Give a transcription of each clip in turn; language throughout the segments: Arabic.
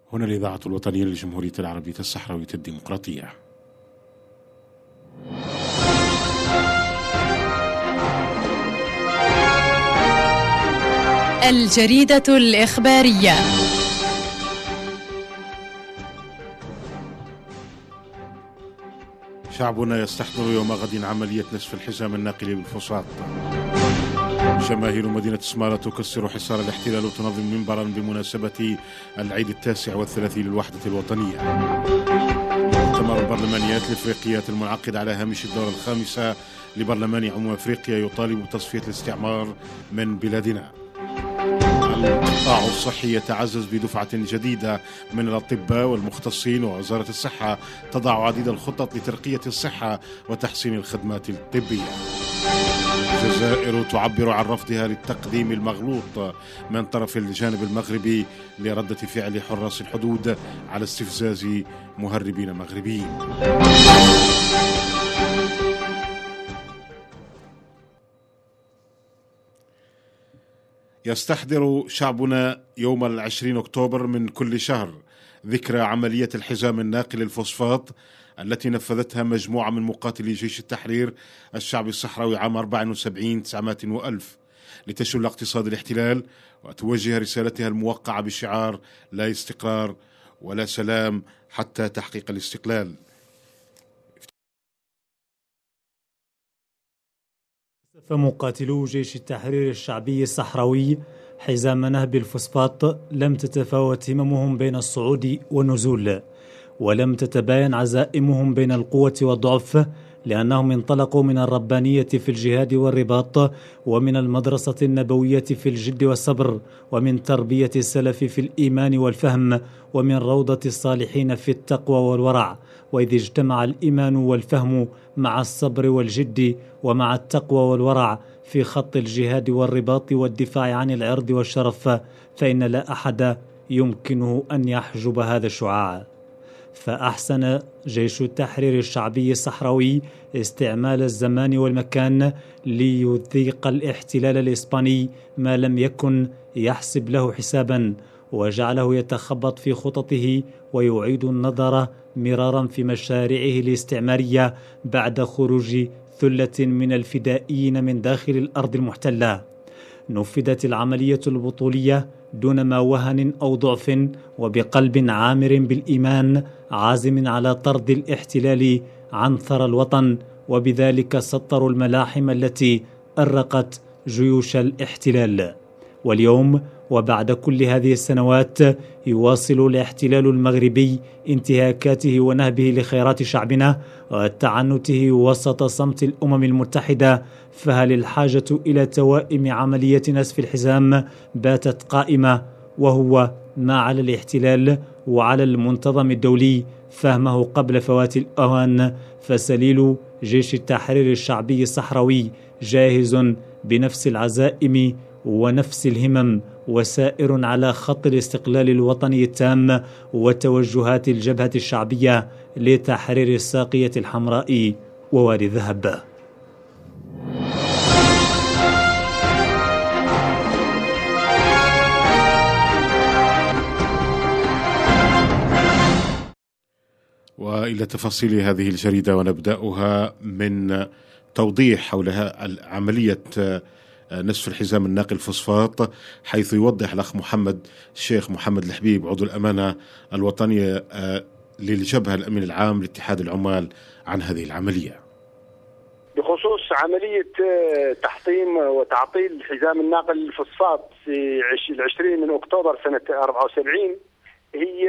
هنا الإذاعة الوطنية للجمهورية العربية الصحراوية الديمقراطية. الجريدة الإخبارية. شعبنا يستحضر يوم غد عملية نسف الحزام الناقل بالفسطاط. جماهير مدينة سمارة تكسر حصار الاحتلال وتنظم منبرا بمناسبة العيد 39 للوحدة الوطنية. مؤتمر البرلمانيات الإفريقيات المنعقد على هامش الدورة الخامسة لبرلمان عموم أفريقيا يطالب بتصفية الاستعمار من بلادنا. القطاع الصحي يتعزز بدفعة جديدة من الأطباء والمختصين، ووزارة الصحة تضع عديد الخطط لترقية الصحة وتحسين الخدمات الطبية. الجزائر تعبر عن رفضها للتقديم المغلوط من طرف الجانب المغربي لردة فعل حراس الحدود على استفزاز مهربين مغربيين. يستحضر شعبنا يوم 20 أكتوبر من كل شهر ذكرى عملية الحزام الناقل الفوسفات التي نفذتها مجموعة من مقاتلي جيش التحرير الشعبي الصحراوي عام 74 900 وألف لتشل اقتصاد الاحتلال وتوجه رسالتها الموقعة بشعار لا استقرار ولا سلام حتى تحقيق الاستقلال. فمقاتلو جيش التحرير الشعبي الصحراوي حزام نهب الفوسفات لم تتفاوت هممهم بين الصعود والنزول، ولم تتباين عزائمهم بين القوة والضعف، لأنهم انطلقوا من الربانية في الجهاد والرباط، ومن المدرسة النبوية في الجد والصبر، ومن تربية السلف في الإيمان والفهم، ومن روضة الصالحين في التقوى والورع. وإذ اجتمع الإيمان والفهم مع الصبر والجد ومع التقوى والورع في خط الجهاد والرباط والدفاع عن العرض والشرف، فإن لا أحد يمكنه أن يحجب هذا الشعاع. فأحسن جيش التحرير الشعبي الصحراوي استعمال الزمان والمكان ليذيق الاحتلال الإسباني ما لم يكن يحسب له حسابا، وجعله يتخبط في خططه ويعيد النظر مرارا في مشاريعه الاستعمارية بعد خروج ثلة من الفدائيين من داخل الأرض المحتلة. نفذت العملية البطولية دون ما وهن أو ضعف، وبقلب عامر بالإيمان عازم على طرد الاحتلال عن ثرى الوطن، وبذلك سطروا الملاحم التي أرقت جيوش الاحتلال. واليوم وبعد كل هذه السنوات يواصل الاحتلال المغربي انتهاكاته ونهبه لخيرات شعبنا وتعنته وسط صمت الأمم المتحدة. فهل الحاجة إلى توائم عملية نسف الحزام باتت قائمة، وهو ما على الاحتلال وعلى المنتظم الدولي فهمه قبل فوات الأوان. فسليل جيش التحرير الشعبي الصحراوي جاهز بنفس العزائم ونفس الهمم، وسائر على خط الاستقلال الوطني التام وتوجهات الجبهة الشعبية لتحرير الساقية الحمراء ووادي الذهب. وإلى تفاصيل هذه الجريدة، ونبدأها من توضيح حول عملية نسف الحزام الناقل فوسفات، حيث يوضح الأخ الشيخ محمد الحبيب عضو الأمانة الوطنية للجبهة الأمين العام لاتحاد العمال عن هذه العملية. بخصوص عملية تحطيم وتعطيل حزام الناقل الفوسفات في 20 من أكتوبر سنة 74، هي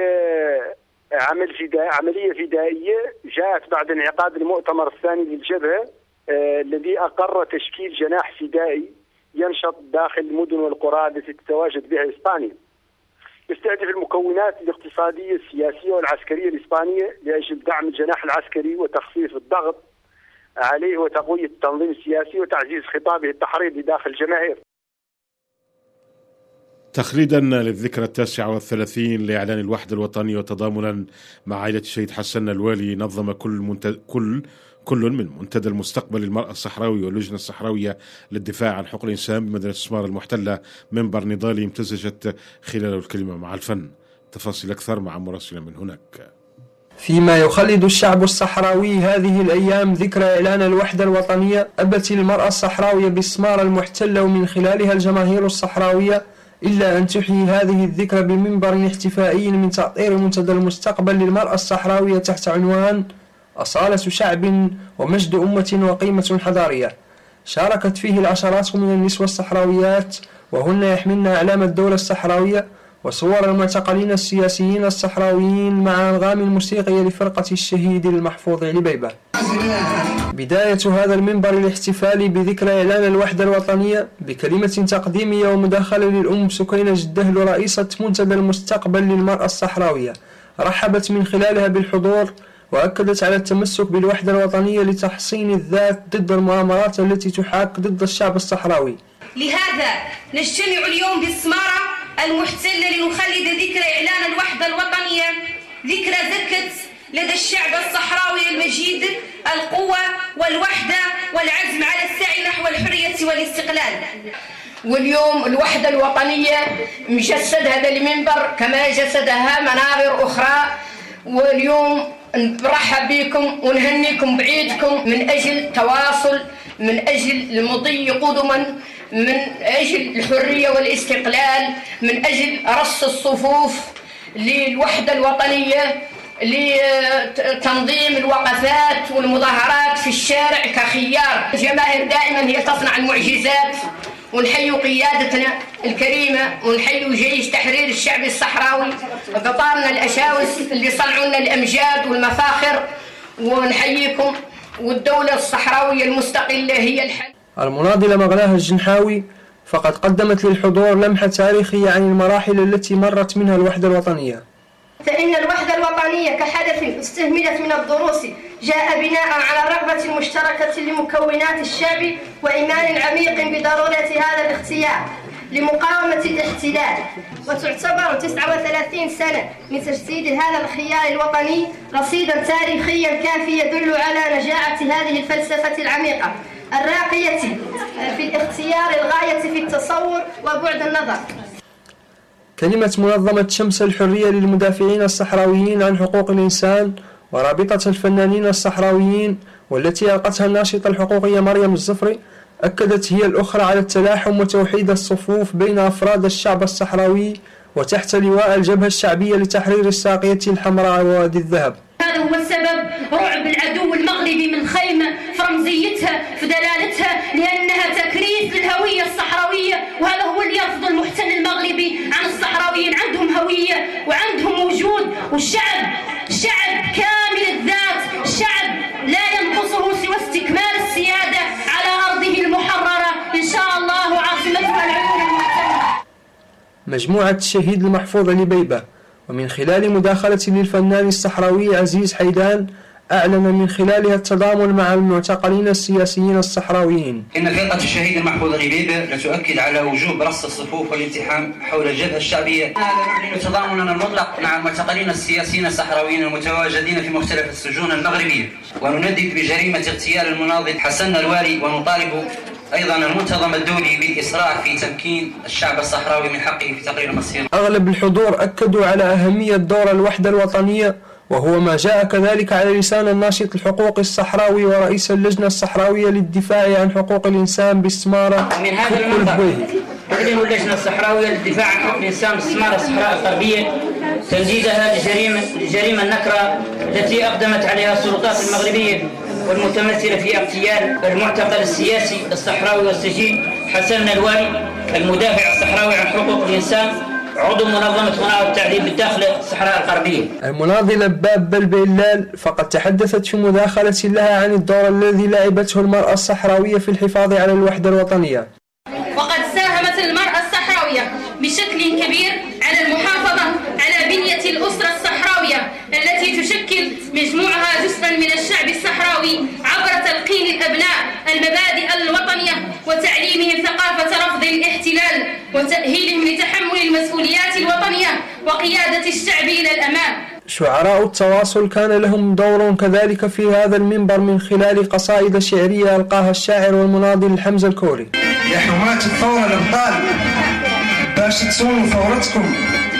عملية فدائية جاءت بعد انعقاد المؤتمر الثاني للجبهة الذي أقر تشكيل جناح فدائي ينشط داخل المدن والقرى التي تتواجد بها إسبانيا، يستهدف المكونات الاقتصادية السياسية والعسكرية الإسبانية لأجل دعم الجناح العسكري وتخفيف الضغط عليه وتقوية التنظيم السياسي وتعزيز خطابه التحريضي داخل الجماهير. تخليدا للذكرى 39 لإعلان الوحدة الوطنية وتضامنا مع عائلة الشهيد حسن الوالي، نظم كل من منتدى المستقبل للمرأة الصحراوي واللجنة الصحراوية للدفاع عن حقوق الإنسان بمدينة سمارة المحتلة منبر نضالي امتزجت خلاله الكلمة مع الفن. تفاصيل أكثر مع مراسلة من هناك. فيما يخلد الشعب الصحراوي هذه الأيام ذكرى إعلان الوحدة الوطنية، أبت المرأة الصحراوية بالسمارة المحتلة ومن خلالها الجماهير الصحراوية إلا أن تحيي هذه الذكرى بمنبر احتفائي من تأطير منتدى المستقبل للمرأة الصحراوية تحت عنوان أصالة شعب ومجد أمة وقيمة حضارية. شاركت فيه العشرات من النسوة الصحراويات وهن يحملن أعلام الدولة الصحراوية وصور المعتقلين السياسيين الصحراويين مع أنغام الموسيقية لفرقة الشهيد المحفوظ لبيبة. بداية هذا المنبر الاحتفالي بذكرى إعلان الوحدة الوطنية بكلمة تقديمية ومداخلة للأم سكينة جدهل رئيسة منتدى المستقبل للمرأة الصحراوية، رحبت من خلالها بالحضور وأكدت على التمسك بالوحدة الوطنية لتحصين الذات ضد المؤامرات التي تحاك ضد الشعب الصحراوي. لهذا نجتمع اليوم بالسمارة المحتلة لنخلد ذكرى إعلان الوحدة الوطنية، ذكرى زكت لدى الشعب الصحراوي المجيد القوة والوحدة والعزم على السعي نحو الحرية والاستقلال. واليوم الوحدة الوطنية مجسد هذا المنبر كما جسدها منابر أخرى، واليوم نرحب بكم ونهنيكم بعيدكم من أجل تواصل، من أجل المضي قدما، من أجل الحرية والاستقلال، من أجل رص الصفوف للوحدة الوطنية، لتنظيم الوقفات والمظاهرات في الشارع كخيار. الجماهير دائما هي تصنع المعجزات، ونحيي قيادتنا الكريمة ونحيي جيش تحرير الشعب الصحراوي بطارنا الأشاوس اللي صنعوا لنا الأمجاد والمفاخر، ونحييكم. والدولة الصحراوية المستقلة هي الحل. المناضلة مغلاها الجنحاوي فقد قدمت للحضور لمحة تاريخية عن المراحل التي مرت منها الوحدة الوطنية. فإن الوحدة الوطنية كحدث استهملت من الدروس جاء بناء على الرغبة المشتركة لمكونات الشعب وإيمان عميق بضرورة هذا الاختيار لمقاومة الاحتلال، وتعتبر 39 سنة من تجسيد هذا الخيار الوطني رصيدا تاريخيا كافي يدل على نجاعة هذه الفلسفة العميقة الراقية في الاختيار الغاية في التصور وبعد النظر. كلمة منظمة شمس الحرية للمدافعين الصحراويين عن حقوق الإنسان ورابطة الفنانين الصحراويين والتي ألقتها الناشطة الحقوقية مريم الزفري أكدت هي الأخرى على التلاحم وتوحيد الصفوف بين أفراد الشعب الصحراوي وتحت لواء الجبهة الشعبية لتحرير الساقية الحمراء ووادي الذهب. هذا هو السبب رعب العدو المغربي من خيمة في رمزيتها في دلالتها لأنها تكريس للهوية الصحراوية، وهذا هو اللي يرفض المحتل المغربي عن الصحراويين. عندهم هوية وعندهم وجود، والشعب شعب كامل الذات، شعب لا ينقصه سوى استكمال السيادة على أرضه المحررة إن شاء الله وعاصمتها العيون المحتلة. مجموعة الشهيد المحفوظ لبيبة ومن خلال مداخلة للفنان الصحراوي عزيز حيدان أعلن من خلالها التضامن مع المعتقلين السياسيين الصحراويين. إن فرقة الشهيد المحفوظ لبيبة لتؤكد على وجوب رص الصفوف والالتحام حول الجبهة الشعبية. نعلن تضامننا المطلق مع المعتقلين السياسيين الصحراويين المتواجدين في مختلف السجون المغربية، وندد بجريمة اغتيال المناضل حسن الوالي، ونطالب أيضا المنتظم الدولي بالإسراع في تمكين الشعب الصحراوي من حقه في تقرير مصيره. أغلب الحضور أكدوا على أهمية دور الوحدة الوطنية، وهو ما جاء كذلك على لسان الناشط الحقوقي الصحراوي ورئيس اللجنة الصحراوية للدفاع عن حقوق الإنسان بالسمارة. من هذا المنطق تعلن اللجنة الصحراوية للدفاع عن حقوق الإنسان بالسمارة الصحراء الغربية تنديدها لجريمة النكرة التي أقدمت عليها السلطات المغربية والمتمثلة في اغتيال المعتقل السياسي الصحراوي والسجين حسن الوالي المدافع الصحراوي عن حقوق الإنسان عضو منظمة مناهضة التعذيب بالداخل الصحراء الغربية. المناضلة باب بلبلال فقد تحدثت في مداخلة لها عن الدور الذي لعبته المرأة الصحراوية في الحفاظ على الوحدة الوطنية. وقد ساهمت المرأة الصحراوية بشكل كبير على المحافظة على بنية الأسرة الصحراوية التي تشكل مجموعها جزءا من الشعب الصحراوي عبر تلقين الأبناء المبادئ الوطنية وتعليمهم ثقافة رفض الاحتلال وتأهيلهم لتحمل المسؤوليات الوطنية وقيادة الشعب إلى الأمام. شعراء التواصل كان لهم دور كذلك في هذا المنبر من خلال قصائد شعرية ألقاها الشاعر والمناضل حمزة الكوري. يا حماة الثورة الأبطال باش تصونوا ثورتكم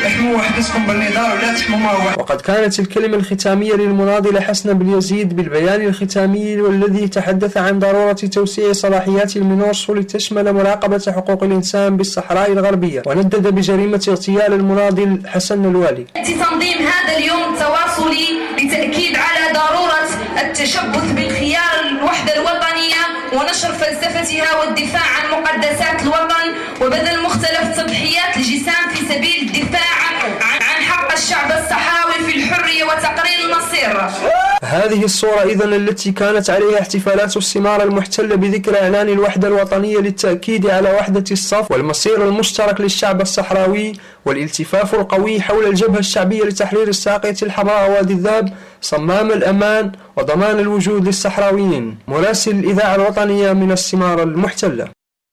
احموا وحدتكم بالنضال ولا تحموا ما هو. وقد كانت الكلمة الختامية للمناضل حسن بن يزيد بالبيان الختامي والذي تحدث عن ضرورة توسيع صلاحيات المنورسو لتشمل مراقبة حقوق الإنسان بالصحراء الغربية، وندد بجريمة اغتيال المناضل حسن الوالي. تنظيم هذا اليوم التواصلي لتأكيد على ضرورة التشبث بالخيار الوحدة الوطنية ونشر فلسفتها والدفاع عن مقدسات الوطن وبذل مختلف تضحيات الجسام في سبيل الدفاع عن حق الشعب الصحراوي في الحرية وتقرير المصير. هذه الصورة إذن التي كانت عليها احتفالات السمارة المحتلة بذكرى إعلان الوحدة الوطنية للتأكيد على وحدة الصف والمصير المشترك للشعب الصحراوي والالتفاف القوي حول الجبهة الشعبية لتحرير الساقية الحمراء وادي الذاب صمام الأمان وضمان الوجود للصحراويين. مراسل الإذاعة الوطنية من السمارة المحتلة.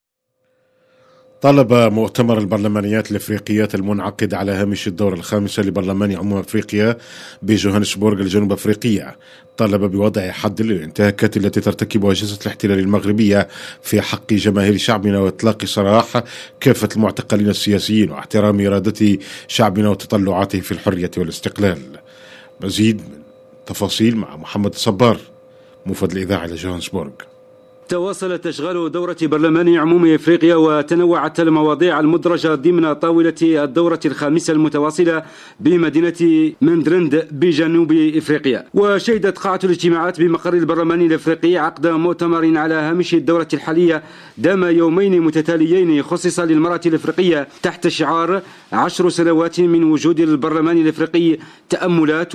طلب مؤتمر البرلمانيات الافريقيات المنعقد على هامش الدورة الخامسة لبرلمان افريقيا بجوهانسبورغ الجنوب افريقية طلب بوضع حد للانتهاكات التي ترتكبها أجهزة الاحتلال المغربية في حق جماهير شعبنا واطلاق سراح كافة المعتقلين السياسيين واحترام إرادة شعبنا وتطلعاته في الحرية والاستقلال. مزيد من تفاصيل مع محمد صبار موفد الإذاعة لجوهانسبورغ. تواصلت أشغال دورة برلمان عموم إفريقيا وتنوعت المواضيع المدرجة ضمن طاولة الدورة الخامسة المتواصلة بمدينة مندرند بجنوب إفريقيا. وشهدت قاعة الاجتماعات بمقر البرلمان الإفريقي عقد مؤتمر على هامش الدورة الحالية دام يومين متتاليين خصص للمرأة الإفريقية تحت شعار 10 سنوات من وجود البرلمان الإفريقي تأملات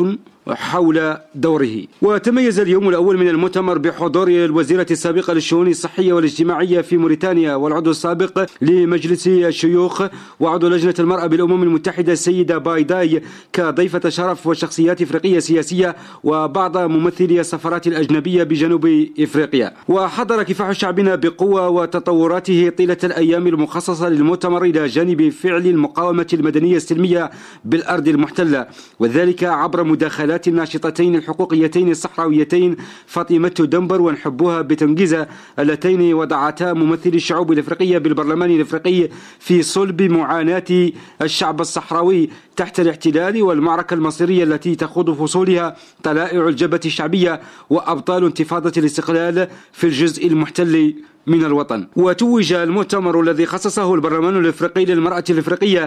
حول دوره. وتميز اليوم الأول من المؤتمر بحضور الوزيرة السابقة للشؤون الصحية والاجتماعية في موريتانيا والعضو السابق لمجلس الشيوخ وعضو لجنة المرأة بالأمم المتحدة السيدة بايداي كضيفة شرف وشخصيات إفريقية سياسية وبعض ممثلي السفارات الأجنبية بجنوب إفريقيا. وحضر كفاح شعبنا بقوة وتطوراته طيلة الأيام المخصصة للمؤتمر إلى جانب فعل المقاومة المدنية السلمية بالأرض المحتلة، وذلك عبر مداخلات الناشطتين الحقوقيتين الصحراويتين فاطمة دنبر ونحبوها بتنجيزة اللتين وضعتا ممثلي الشعوب الإفريقية بالبرلمان الإفريقي في صلب معاناة الشعب الصحراوي تحت الاحتلال والمعركة المصيرية التي تخوض فصولها طلائع الجبهة الشعبية وأبطال انتفاضة الاستقلال في الجزء المحتل من الوطن. وتوج المؤتمر الذي خصصه البرلمان الإفريقي للمرأة الإفريقية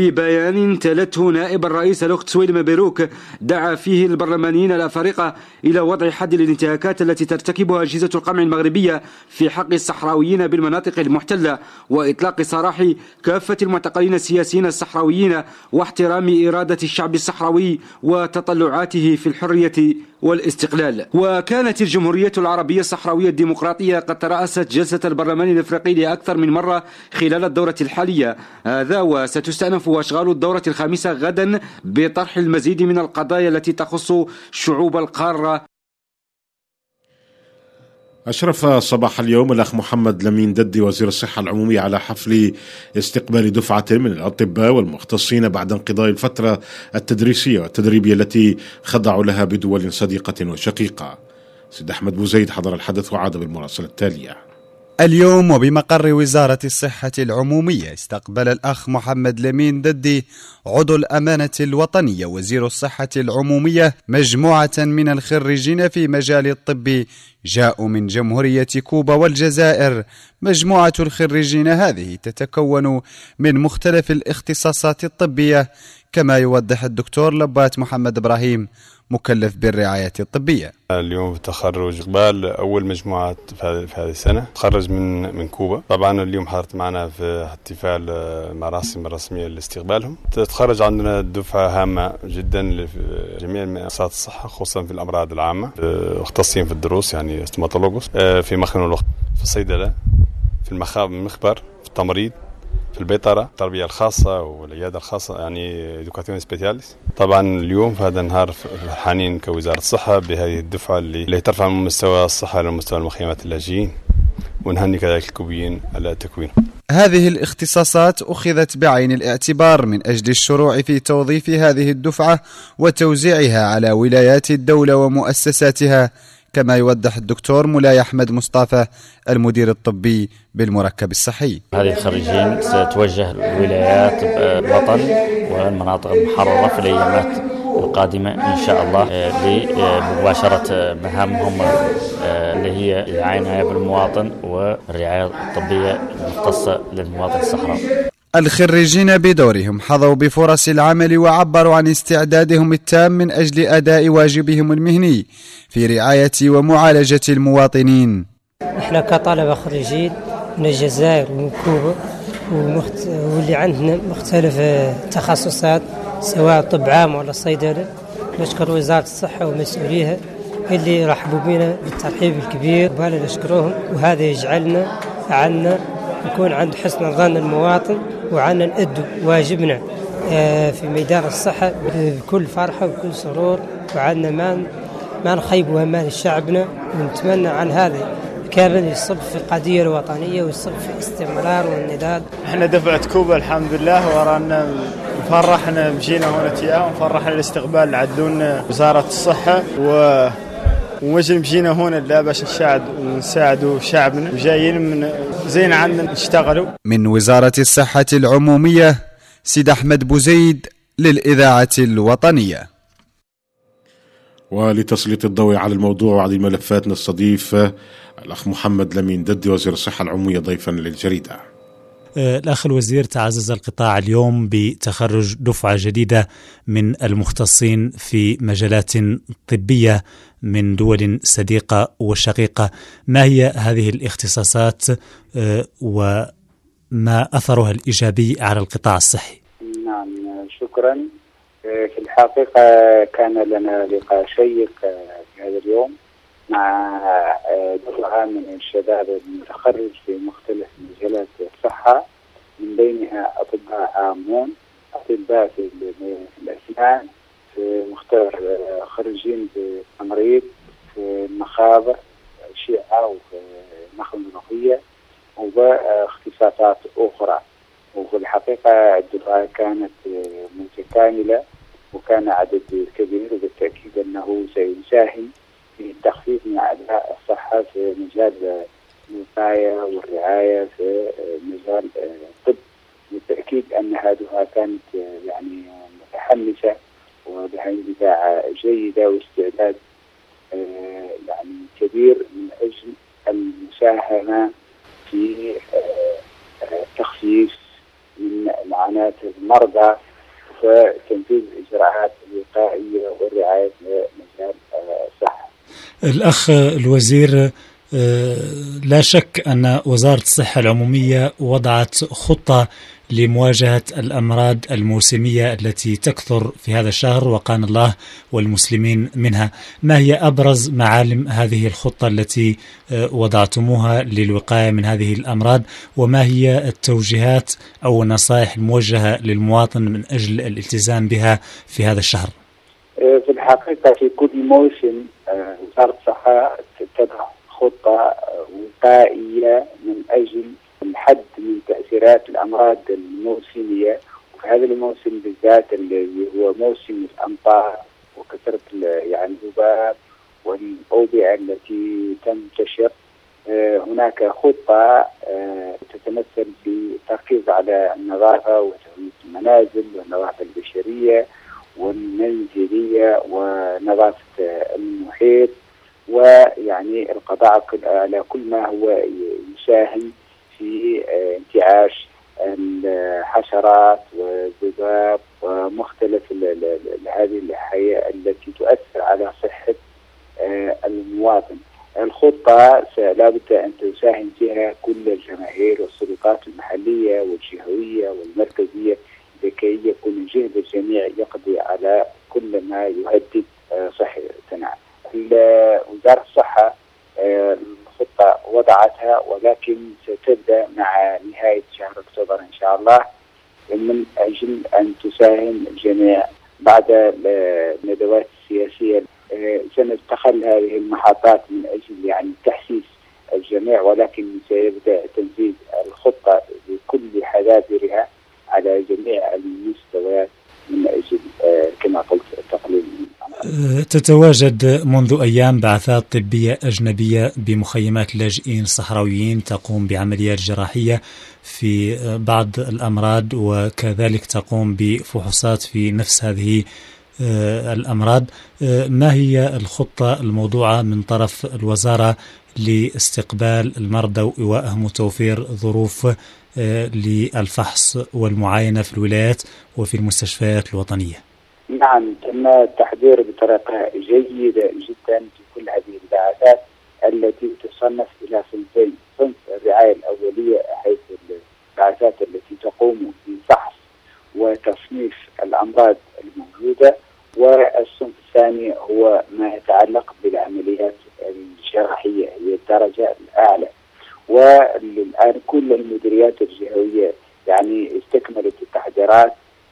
ببيان تلته نائب الرئيس الأخت سويل مبروك دعا فيه البرلمانيين الأفارقة إلى وضع حد للانتهاكات التي ترتكبها أجهزة القمع المغربية في حق الصحراويين بالمناطق المحتلة وإطلاق سراح كافة المعتقلين السياسيين الصحراويين واحترام إرادة الشعب الصحراوي وتطلعاته في الحرية والاستقلال. وكانت الجمهورية العربية الصحراوية الديمقراطية قد ترأست جلسة البرلمان الإفريقي لأكثر من مرة خلال الدورة الحالية هذا، وستستأنف أشغال الدورة الخامسة غدا بطرح المزيد من القضايا التي تخص شعوب القارة. أشرف صباح اليوم الأخ محمد لمين ددي وزير الصحة العمومية على حفل استقبال دفعة من الأطباء والمختصين بعد انقضاء الفترة التدريسية والتدريبية التي خضعوا لها بدول صديقة وشقيقة. سيد أحمد بوزيد حضر الحدث وعاد بالمراسلة التالية. اليوم وبمقر وزارة الصحة العمومية استقبل الأخ محمد لمين ددي عضو الأمانة الوطنية وزير الصحة العمومية مجموعة من الخريجين في مجال الطب جاءوا من جمهورية كوبا والجزائر. مجموعة الخريجين هذه تتكون من مختلف الاختصاصات الطبية، كما يوضح الدكتور لبات محمد إبراهيم مكلف بالرعاية الطبية. اليوم تخرج إقبال أول مجموعة في هذه السنة تخرج من كوبا. طبعا اليوم حضرت معنا في احتفال مراسم الرسمية لاستقبالهم. تتخرج عندنا دفعة هامة جدا لجميع مؤسسات الصحة خصوصا في الأمراض العامة، مختصين في الدروس يعني ستوماتولوجوس، في مخن في الصيدلة، في المخبر، في التمريض، في البيطرة، التربية الخاصة والعيادة الخاصة يعني إدوكاسيون سبيسياليس. طبعا اليوم في هذا النهار فرحانين كوزارة الصحة بهذه الدفعة اللي ترفع من مستوى الصحة لمستوى المخيمات اللاجئين، ونهني كذلك الكوبيين على تكوينه. هذه الاختصاصات أخذت بعين الاعتبار من أجل الشروع في توظيف هذه الدفعة وتوزيعها على ولايات الدولة ومؤسساتها، كما يوضح الدكتور مولاي أحمد مصطفى المدير الطبي بالمركب الصحي. هذه الخريجين ستوجه الولايات الوطن والمناطق المحررة في الأيامات القادمة إن شاء الله لمباشرة مهامهم اللي هي العناية بالمواطن والرعاية الطبية المختصة للمواطن الصحراوي. الخريجين بدورهم حظوا بفرص العمل وعبروا عن استعدادهم التام من أجل أداء واجبهم المهني في رعاية ومعالجة المواطنين. احنا كطلبة خريجين من الجزائر ومن كوبا واللي عندنا مختلف تخصصات سواء طب عام ولا صيدلة، نشكر وزارة الصحة ومسؤوليها اللي رحبوا بنا بالترحيب الكبير وبالا نشكرهم، وهذا يجعلنا عنا نكون عند حسن ظن المواطن وعنا نأدوا واجبنا في ميدان الصحة بكل فرحة وبكل سرور، وعنا ما نخيب أمال شعبنا، ونتمنى عن هذا كامل يصب في القضية الوطنية ويصب في الاستمرار والنضال. احنا دفعة كوبا الحمد لله ورانا مفرحنا مشينا هنا تياه ومفرحنا الاستقبال اللي عدونا وزارة الصحة ومجل مشينا هنا لا باش نساعدوا شعبنا وجايين من زين عندنا نشتغلوا. من وزارة الصحة العمومية سيد أحمد بوزيد للإذاعة الوطنية. ولتسليط الضوء على الموضوع وعلى الملفات نستضيف الأخ محمد لمين ددي وزير الصحة العمومية ضيفا للجريدة. الأخ الوزير، تعزز القطاع اليوم بتخرج دفعة جديدة من المختصين في مجالات طبية من دول صديقة وشقيقة. ما هي هذه الاختصاصات وما أثرها الإيجابي على القطاع الصحي؟ نعم شكرا. في الحقيقة كان لنا لقاء شيق في هذا اليوم مع دفعة من الشباب المتخرج في مختلف مجالات الصحة، من بينها أطباء عامون، أطباء في الأسنان، في خريجين في التمريض، في المخابر، الشيعة وفي النخل المنوفية واختصاصات أخرى. وفي الحقيقة الدفعة كانت متكاملة وكان عدد كبير، وبالتأكيد أنه سيساهم في التخفيف من أعباء الصحة في مجال الوقاية والرعاية في مجال الطب. بالتأكيد أن هذه كانت يعني متحمسة ولها اندفاع جيدة واستعداد يعني كبير من أجل المساهمة في تخفيف من معاناة المرضى وتنفيذ الإجراءات الوقائية والرعاية في مجال الصحة. الأخ الوزير، لا شك أن وزارة الصحة العمومية وضعت خطة لمواجهة الأمراض الموسمية التي تكثر في هذا الشهر وقانا الله والمسلمين منها. ما هي أبرز معالم هذه الخطة التي وضعتموها للوقاية من هذه الأمراض، وما هي التوجيهات أو النصائح الموجهة للمواطن من أجل الالتزام بها في هذا الشهر؟ في الحقيقة في كل موسم وزارة الصحة تتبع خطة وقائية من أجل الحد من تأثيرات الأمراض الموسمية، وفي هذا الموسم بالذات اللي هو موسم الأمطار وكثرة يعني الذباب والأوبئة التي تنتشر. هناك خطة تتمثل في التركيز على النظافة وتهوية المنازل والنظافة البشرية والمنزلية ونظافة المحيط، ويعني القضاء على كل ما هو يساهم في انتعاش الحشرات والذباب ومختلف هذه الحياة التي تؤثر على صحة المواطن. الخطة لابد أن تساهم فيها كل الجماهير والسلطات المحلية والجهوية والمركزية لكي يكون جهد الجميع يقضي على كل ما يهدد صحتنا. وزارة الصحة الخطة وضعتها، ولكن ستبدأ مع نهاية شهر أكتوبر إن شاء الله من أجل أن تساهم الجميع بعد الندوات السياسية. سنتخذ هذه المحطات من أجل يعني تحسيس الجميع، ولكن سيبدأ تنفيذ الخطة بكل حذافيرها على جميع المستويات من أجل كما قلت التقليل. تتواجد منذ أيام بعثات طبية أجنبية بمخيمات اللاجئين الصحراويين تقوم بعمليات جراحية في بعض الأمراض، وكذلك تقوم بفحوصات في نفس هذه الأمراض. ما هي الخطة الموضوعة من طرف الوزارة لاستقبال المرضى وإيوائهم وتوفير ظروف للفحص والمعاينة في الولايات وفي المستشفيات الوطنية؟ نعم، تم التحضير بطريقة جيدة جدا في كل هذه البعثات التي تصنف إلى صنفين: صنف الرعاية الأولية حيث البعثات التي تقوم بفحص وتصنيف الأمراض الموجودة، والصنف الثاني هو ما يتعلق بالعمليات الجراحية هي الدرجة الأعلى. والآن كل المديريات الجهوية يعني استكملت التحضيرات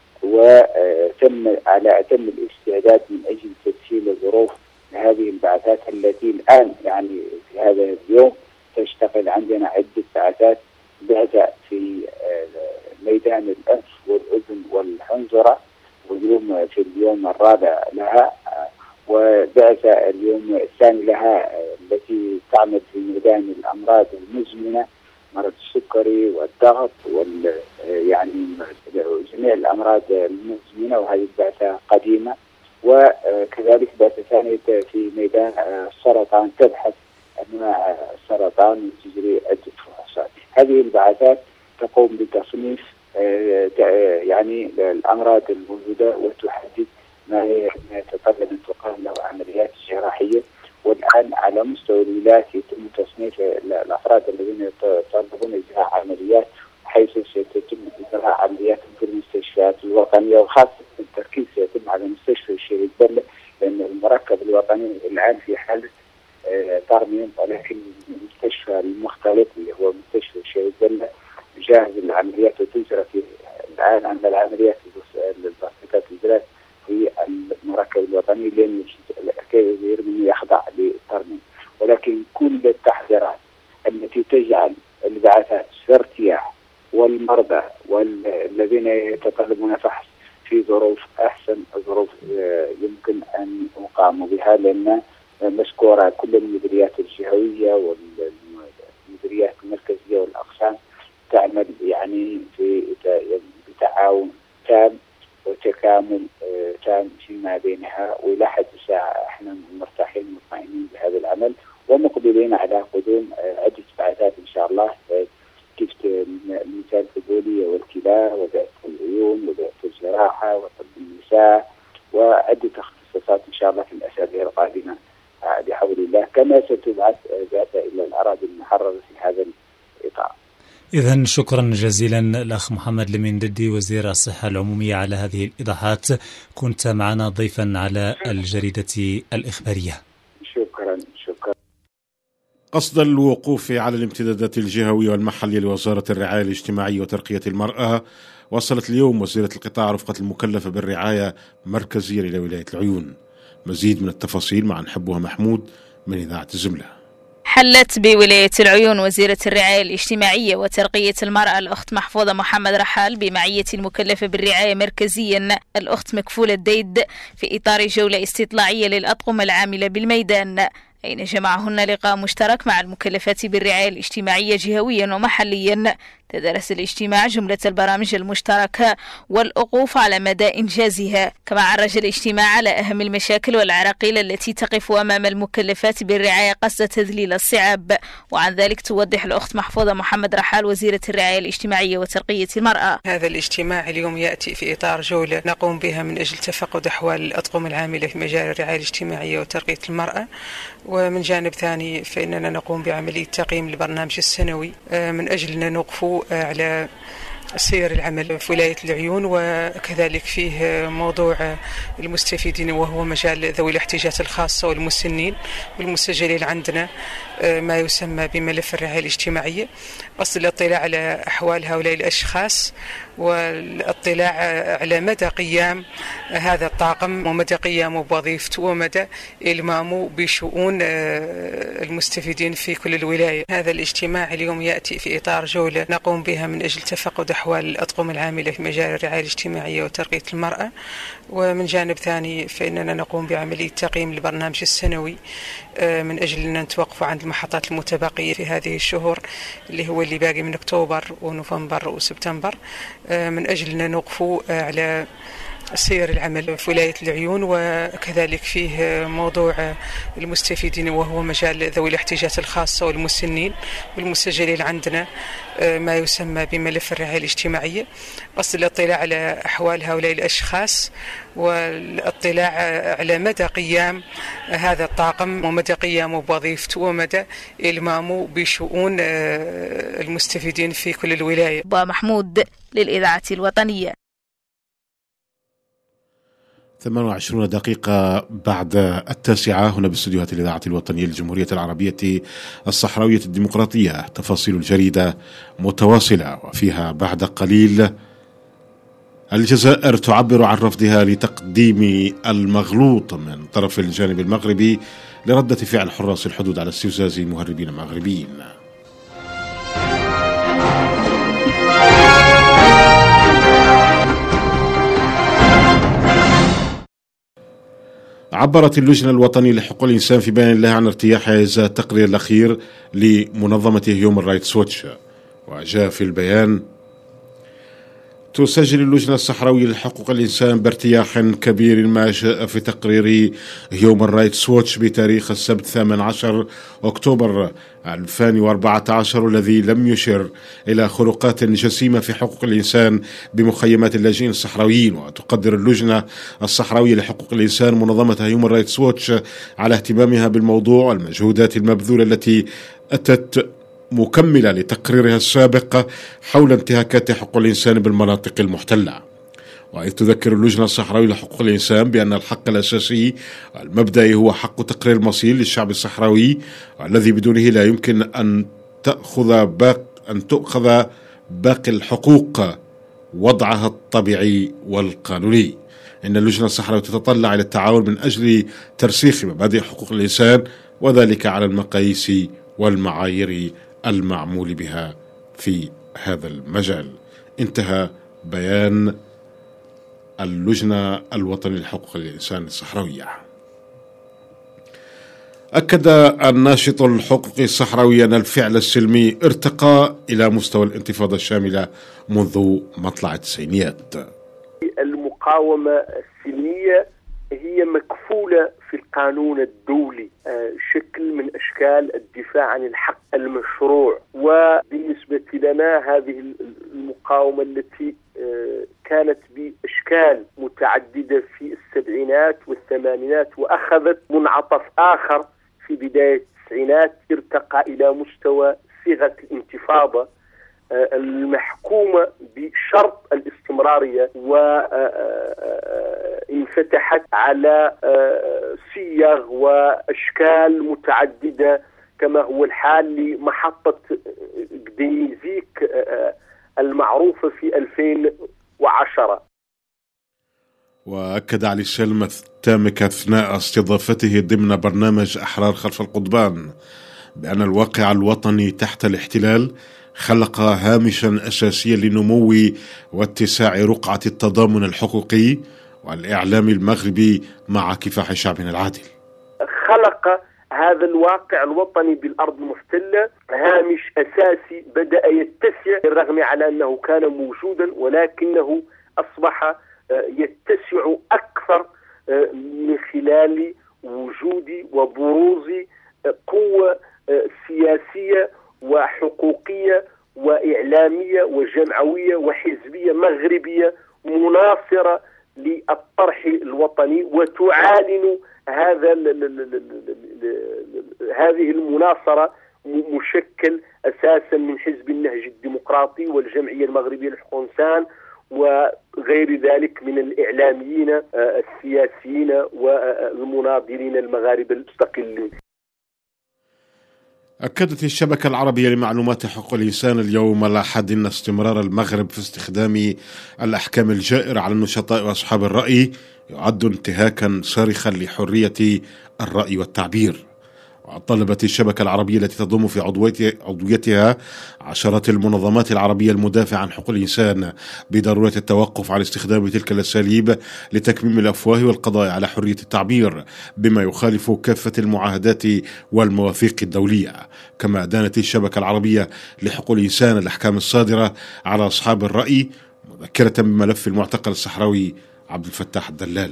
وتم الاستعداد من أجل تسهيل الظروف لهذه البعثات التي الآن يعني في هذا اليوم تشتغل. عندنا عدة بعثات: بعثة في ميدان الأنف والأذن والحنجرة واليوم في اليوم الرابع لها، وبعثة اليوم الثاني لها التي تعمل في ميدان الأمراض المزمنة، مرض السكري والضغط يعني جميع الأمراض المزمنة، وهذه البعثة قديمة. وكذلك بعثة ثانية في ميدان السرطان تبحث أنواع السرطان وتجري عدة فحوصات. هذه البعثات تقوم بتصنيف يعني الأمراض الموجودة وتحدد ما يتطلب أن تقام له عمليات جراحية. والآن على مستوى الولايات يتم تصنيف الأفراد الذين يطالبون إجراء عمليات، حيث سيتم إجراء عمليات في المستشفيات الوطنية، وخاصة التركيز سيتم على مستشفى الشهيد بلة، لأن المركب الوطني الآن في حالة ترميم، ولكن المستشفى المختلط اللي هو مستشفى الشهيد بلة جاهز للعمليات وتجرى في الآن. عند العمليات البسيطة تجرى في المركب الوطني لأن كثير منه يخضع للترميم، ولكن كل التحذيرات التي تجعل البعثات في ارتياح والمرضى والذين يتطلبون فحص في ظروف أحسن ظروف يمكن أن يقاموا بها، لأن مشكورة كل المديريات الجهوية والمديريات المركزية والأقسام تعمل يعني بتعاون تام وتكامل تام فيما بينها، وإلى حد الساعة احنا مرتاحين مطمئنين بهذا العمل ومقبلين على قدوم عدة بعثات إن شاء الله، كيف مثال البولية والكلى وبعثة العيون وبعثة الجراحة وطب النساء وعدة اختصاصات إن شاء الله في الأسابيع القادمة بحول الله، كما ستبعث بعثة إلى الأراضي المحررة في هذا الإطار. إذن شكرا جزيلا الأخ محمد لمين ددي وزير الصحة العمومية على هذه الإيضاحات، كنت معنا ضيفا على الجريدة الإخبارية. شكرا. قصد الوقوف على الامتدادات الجهوية والمحلية لوزارة الرعاية الاجتماعية وترقية المرأة، وصلت اليوم وزيرة القطاع رفقة المكلفة بالرعاية مركزية إلى ولاية العيون. مزيد من التفاصيل مع نحبها محمود من إذاعة الزملة. حلت بولاية العيون وزيرة الرعاية الاجتماعية وترقية المرأة الأخت محفوظة محمد رحال بمعية المكلفة بالرعاية مركزيا الأخت مكفولة الديد في إطار جولة استطلاعية للأطقم العاملة بالميدان، أين جمعهن لقاء مشترك مع المكلفات بالرعاية الاجتماعية جهويا ومحليا. تدرس الاجتماع جملة البرامج المشتركة والوقوف على مدى إنجازها، كما عرج الاجتماع على أهم المشاكل والعراقيل التي تقف أمام المكلفات بالرعاية قصد تذليل الصعاب. وعن ذلك توضح الأخت محفوظة محمد رحال وزيرة الرعاية الاجتماعية وترقية المرأة. هذا الاجتماع اليوم يأتي في إطار جولة نقوم بها من أجل تفقد أحوال الأطقم العاملة في مجال الرعاية الاجتماعية وترقية المرأة، ومن جانب ثاني فإننا نقوم بعملية تقييم البرنامج السنوي من أجل أن نوقفوا على سير العمل في ولاية العيون، وكذلك فيه موضوع المستفيدين وهو مجال ذوي الاحتياجات الخاصة والمسنين والمسجلين عندنا ما يسمى بملف الرعاية الاجتماعية، قصد الاطلاع على أحوال هؤلاء الأشخاص والاطلاع على مدى قيام هذا الطاقم ومدى قيامه بوظيفته ومدى إلمامه بشؤون المستفيدين في كل الولاية. هذا الاجتماع اليوم يأتي في إطار جولة نقوم بها من أجل تفقد أحوال الأطقم العاملة في مجال الرعاية الاجتماعية وترقية المرأة. ومن جانب ثاني فإننا نقوم بعملية تقييم البرنامج السنوي من أجل أن نتوقف عند المحطات المتبقية في هذه الشهور اللي باقي من أكتوبر ونوفمبر وسبتمبر، من أجل أن نوقفوا على سير العمل في ولاية العيون. وكذلك فيه موضوع المستفيدين وهو مجال ذوي الاحتياجات الخاصة والمسنين والمسجلين عندنا ما يسمى بملف الرعاية الاجتماعية، قصد الاطلاع على أحوال هؤلاء الأشخاص والاطلاع على مدى قيام هذا الطاقم ومدى قيامه بوظيفته ومدى إلمامه بشؤون المستفيدين في كل الولاية. محمود للإذاعة الوطنية. 28 دقيقة بعد 9 هنا باستديوهات الإذاعة الوطنية للجمهورية العربية الصحراوية الديمقراطية. تفاصيل الجريدة متواصلة وفيها بعد قليل: الجزائر تعبر عن رفضها لتقديم المغلوط من طرف الجانب المغربي لردة فعل حراس الحدود على استفزاز مهربين مغربيين. عبرت اللجنة الوطنية لحقوق الإنسان في بيان لها عن ارتياحها إزاء التقرير الأخير لمنظمة هيومن رايتس ووتش. وجاء في البيان: تسجل اللجنة الصحراوية لحقوق الإنسان بارتياح كبير ما جاء في تقرير هيومن رايتس ووتش بتاريخ السبت 18 أكتوبر 2014 الذي لم يشر إلى خروقات جسيمة في حقوق الإنسان بمخيمات اللاجئين الصحراويين. وتقدر اللجنة الصحراوية لحقوق الإنسان منظمة هيومن رايتس ووتش على اهتمامها بالموضوع والمجهودات المبذولة التي أتت مكملة لتقريرها السابق حول انتهاكات حقوق الإنسان بالمناطق المحتلة. وإذ تذكر اللجنة الصحراوية لحقوق الإنسان بأن الحق الأساسي المبدئي هو حق تقرير المصير للشعب الصحراوي، والذي بدونه لا يمكن أن تأخذ باقي الحقوق وضعها الطبيعي والقانوني. إن اللجنة الصحراوية تتطلع إلى التعاون من أجل ترسيخ مبادئ حقوق الإنسان، وذلك على المقاييس والمعايير المعمول بها في هذا المجال. انتهى بيان اللجنة الوطنية لحقوق الإنسان الصحراوية. أكد الناشط الحقوقي الصحراوي أن الفعل السلمي ارتقى إلى مستوى الانتفاضة الشاملة منذ مطلع التسعينيات. المقاومة السلمية هي مكفولة في القانون الدولي شكل من أشكال الدفاع عن الحق المشروع. وبالنسبة لنا هذه المقاومة التي كانت بأشكال متعددة في السبعينات والثمانينات وأخذت منعطف آخر في بداية التسعينات، ارتقى إلى مستوى صيغة الانتفاضة المحكومة بشرط الاستمرارية، وانفتحت على صيغ وأشكال متعددة كما هو الحال لمحطة جدينيزيك المعروفة في 2010. وأكد علي السلم التامك أثناء استضافته ضمن برنامج أحرار خلف القضبان بأن الواقع الوطني تحت الاحتلال خلق هامشا أساسيا لنمو واتساع رقعة التضامن الحقوقي والإعلام المغربي مع كفاح شعبنا العادل. خلق هذا الواقع الوطني بالأرض المحتلة هامش أساسي بدأ يتسع بالرغم على أنه كان موجودا، ولكنه أصبح يتسع أكثر من خلال وجود وبروز قوة سياسية وحقوقية وإعلامية وجمعوية وحزبية مغربية مناصرة للطرح الوطني، وتعالن هذه المناصرة مشكل أساسا من حزب النهج الديمقراطي والجمعية المغربية لحقوق الإنسان وغير ذلك من الإعلاميين السياسيين والمناضلين المغاربة المستقلين. أكدت الشبكة العربية لمعلومات حقوق الإنسان اليوم الأحد أن استمرار المغرب في استخدام الأحكام الجائرة على النشطاء وأصحاب الرأي يعد انتهاكا صارخا لحرية الرأي والتعبير. وطلبت الشبكة العربية التي تضم في عضويتها عشرات المنظمات العربية المدافعة عن حقوق الإنسان بضرورة التوقف عن استخدام تلك الأساليب لتكميم الأفواه والقضاء على حرية التعبير بما يخالف كافة المعاهدات والمواثيق الدولية. كما أدانت الشبكة العربية لحقوق الإنسان الأحكام الصادرة على أصحاب الرأي، مذكرة بملف المعتقل الصحراوي عبد الفتاح الدلال.